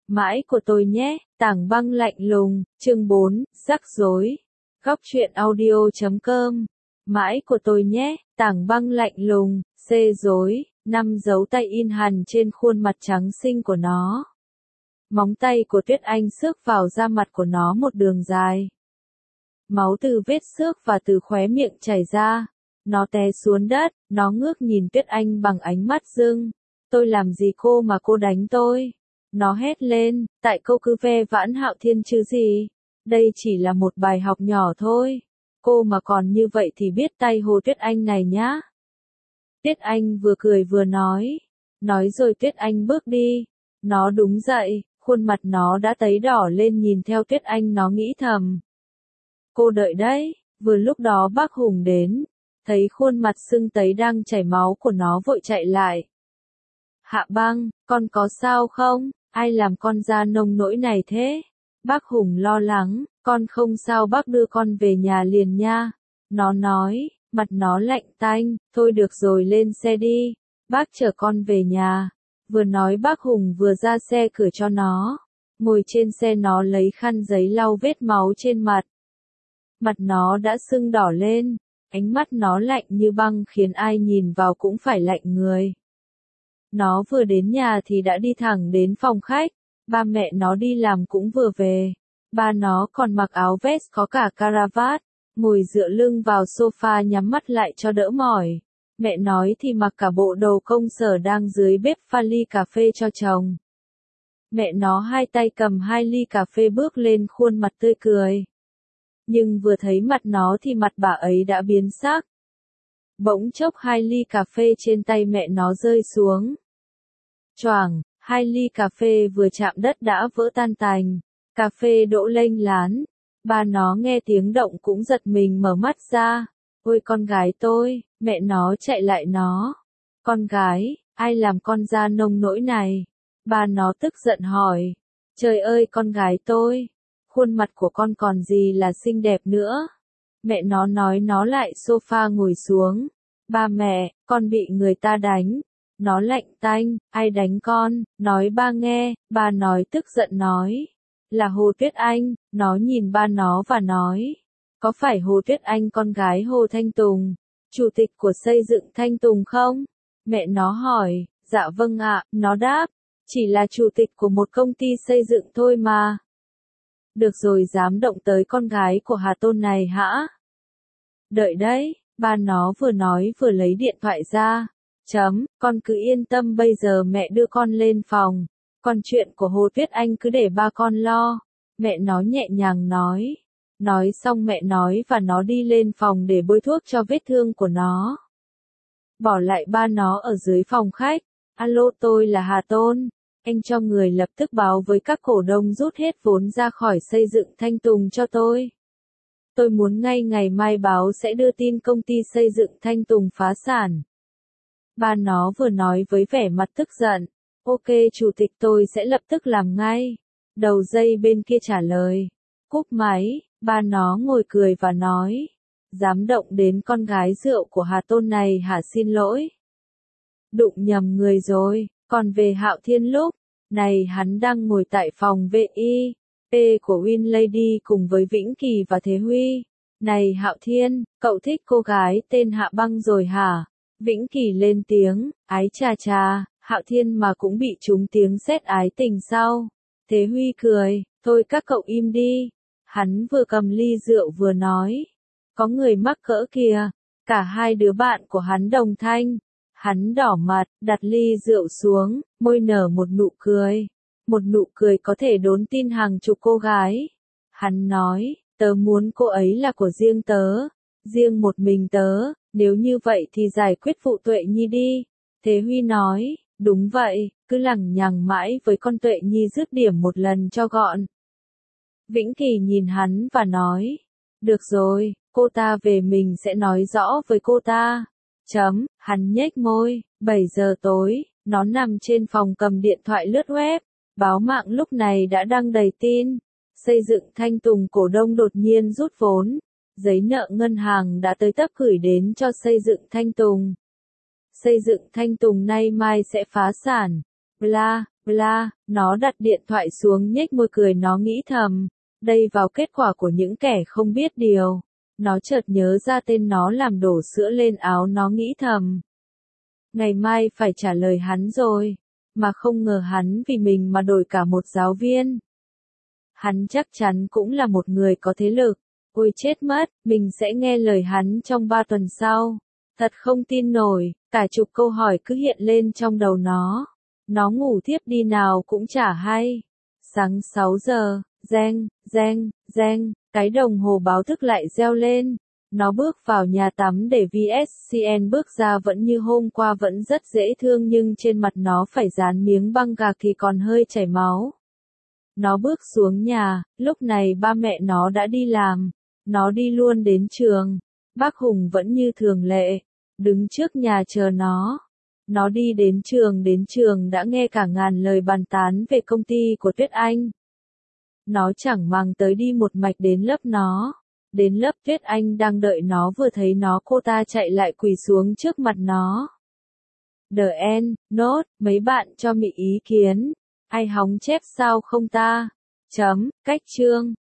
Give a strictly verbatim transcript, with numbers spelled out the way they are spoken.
Mãi của tôi nhé, Tảng Băng lạnh lùng, chương bốn, rắc rối. Góc truyện audio chấm com. Mãi của tôi nhé, Tảng Băng lạnh lùng, xê rối, năm dấu tay in hằn trên khuôn mặt trắng xinh của nó. Móng tay của Tuyết Anh xước vào da mặt của nó một đường dài. Máu từ vết xước và từ khóe miệng chảy ra. Nó té xuống đất, nó ngước nhìn Tuyết Anh bằng ánh mắt dưng. Tôi làm gì cô mà cô đánh tôi? Nó hét lên, tại cô cứ ve vãn Hạo Thiên chứ gì? Đây chỉ là một bài học nhỏ thôi. Cô mà còn như vậy thì biết tay Hồ Tuyết Anh này nhá. Tuyết Anh vừa cười vừa nói. Nói rồi Tuyết Anh bước đi. Nó đúng dậy, khuôn mặt nó đã tấy đỏ lên nhìn theo Tuyết Anh nó nghĩ thầm. Cô đợi đấy, vừa lúc đó bác Hùng đến. Thấy khuôn mặt sưng tấy đang chảy máu của nó vội chạy lại. Hạ Băng, con có sao không? Ai làm con ra nông nỗi này thế? Bác Hùng lo lắng, con không sao bác đưa con về nhà liền nha. Nó nói, mặt nó lạnh tanh, thôi được rồi lên xe đi, bác chở con về nhà. Vừa nói bác Hùng vừa ra xe cửa cho nó. Ngồi trên xe nó lấy khăn giấy lau vết máu trên mặt. Mặt nó đã sưng đỏ lên, ánh mắt nó lạnh như băng khiến ai nhìn vào cũng phải lạnh người. Nó vừa đến nhà thì đã đi thẳng đến phòng khách, ba mẹ nó đi làm cũng vừa về. Ba nó còn mặc áo vest có cả caravat, ngồi dựa lưng vào sofa nhắm mắt lại cho đỡ mỏi. Mẹ nói thì mặc cả bộ đồ công sở đang dưới bếp pha ly cà phê cho chồng. Mẹ nó hai tay cầm hai ly cà phê bước lên khuôn mặt tươi cười. Nhưng vừa thấy mặt nó thì mặt bà ấy đã biến sắc. Bỗng chốc hai ly cà phê trên tay mẹ nó rơi xuống. Choảng, hai ly cà phê vừa chạm đất đã vỡ tan tành. Cà phê đổ lênh lán. Ba nó nghe tiếng động cũng giật mình mở mắt ra. Ôi con gái tôi, mẹ nó chạy lại nó. Con gái, ai làm con ra nông nỗi này? Ba nó tức giận hỏi. Trời ơi con gái tôi, khuôn mặt của con còn gì là xinh đẹp nữa. Mẹ nó nói nó lại sofa ngồi xuống. Ba mẹ, con bị người ta đánh. Nó lạnh tanh, ai đánh con, nói ba nghe, ba nói tức giận nói. Là Hồ Tuyết Anh, nó nhìn ba nó và nói. Có phải Hồ Tuyết Anh con gái Hồ Thanh Tùng, chủ tịch của xây dựng Thanh Tùng không? Mẹ nó hỏi, dạ vâng ạ, nó đáp. Chỉ là chủ tịch của một công ty xây dựng thôi mà. Được rồi dám động tới con gái của Hà Tôn này hả? Đợi đấy, ba nó vừa nói vừa lấy điện thoại ra. Chấm, con cứ yên tâm bây giờ mẹ đưa con lên phòng. Còn chuyện của Hồ Tuyết Anh cứ để ba con lo. Mẹ nó nhẹ nhàng nói. Nói xong mẹ nói và nó đi lên phòng để bôi thuốc cho vết thương của nó. Bỏ lại ba nó ở dưới phòng khách. Alo tôi là Hà Tôn. Anh cho người lập tức báo với các cổ đông rút hết vốn ra khỏi xây dựng Thanh Tùng cho tôi. Tôi muốn ngay ngày mai báo sẽ đưa tin công ty xây dựng Thanh Tùng phá sản. Ba nó vừa nói với vẻ mặt tức giận. Ok chủ tịch tôi sẽ lập tức làm ngay. Đầu dây bên kia trả lời. Cúp máy, ba nó ngồi cười và nói. Dám động đến con gái rượu của Hà Tôn này hả xin lỗi. Đụng nhầm người rồi, còn về Hạo Thiên lúc này hắn đang ngồi tại phòng vê i pê của Win Lady cùng với Vĩnh Kỳ và Thế Huy. Này Hạo Thiên, cậu thích cô gái tên Hạ Băng rồi hả? Vĩnh Kỳ lên tiếng, ái chà chà, Hạo Thiên mà cũng bị trúng tiếng sét ái tình sao? Thế Huy cười, thôi các cậu im đi. Hắn vừa cầm ly rượu vừa nói. Có người mắc cỡ kìa. Cả hai đứa bạn của hắn đồng thanh. Hắn đỏ mặt, đặt ly rượu xuống, môi nở một nụ cười. Một nụ cười có thể đốn tin hàng chục cô gái. Hắn nói, tớ muốn cô ấy là của riêng tớ. Riêng một mình tớ, nếu như vậy thì giải quyết vụ Tuệ Nhi đi. Thế Huy nói, đúng vậy, cứ lằng nhằng mãi với con Tuệ Nhi dứt điểm một lần cho gọn. Vĩnh Kỳ nhìn hắn và nói, được rồi, cô ta về mình sẽ nói rõ với cô ta. Chấm, hắn nhếch môi, bảy giờ tối, nó nằm trên phòng cầm điện thoại lướt web. Báo mạng lúc này đã đăng đầy tin. Xây dựng Thanh Tùng cổ đông đột nhiên rút vốn. Giấy nợ ngân hàng đã tới tấp gửi đến cho xây dựng Thanh Tùng. Xây dựng Thanh Tùng nay mai sẽ phá sản. Bla, bla, nó đặt điện thoại xuống nhếch môi cười nó nghĩ thầm. Đây vào kết quả của những kẻ không biết điều. Nó chợt nhớ ra tên nó làm đổ sữa lên áo nó nghĩ thầm. Ngày mai phải trả lời hắn rồi. Mà không ngờ hắn vì mình mà đổi cả một giáo viên. Hắn chắc chắn cũng là một người có thế lực. Ôi chết mất, mình sẽ nghe lời hắn trong ba tuần sau. Thật không tin nổi, cả chục câu hỏi cứ hiện lên trong đầu nó. Nó ngủ thiếp đi nào cũng chả hay. Sáng sáu giờ, reng, reng, reng, cái đồng hồ báo thức lại reo lên. Nó bước vào nhà tắm để vê ét xê en bước ra vẫn như hôm qua vẫn rất dễ thương nhưng trên mặt nó phải dán miếng băng gạc thì còn hơi chảy máu. Nó bước xuống nhà, lúc này ba mẹ nó đã đi làm. Nó đi luôn đến trường. Bác Hùng vẫn như thường lệ, đứng trước nhà chờ nó. Nó đi đến trường đến trường đã nghe cả ngàn lời bàn tán về công ty của Tuyết Anh. Nó chẳng màng tới đi một mạch đến lớp nó. Đến lớp Tuyết Anh đang đợi nó vừa thấy nó cô ta chạy lại quỳ xuống trước mặt nó. The end, nốt, mấy bạn cho mị ý kiến. Ai hóng chép sao không ta? Chấm, cách chương.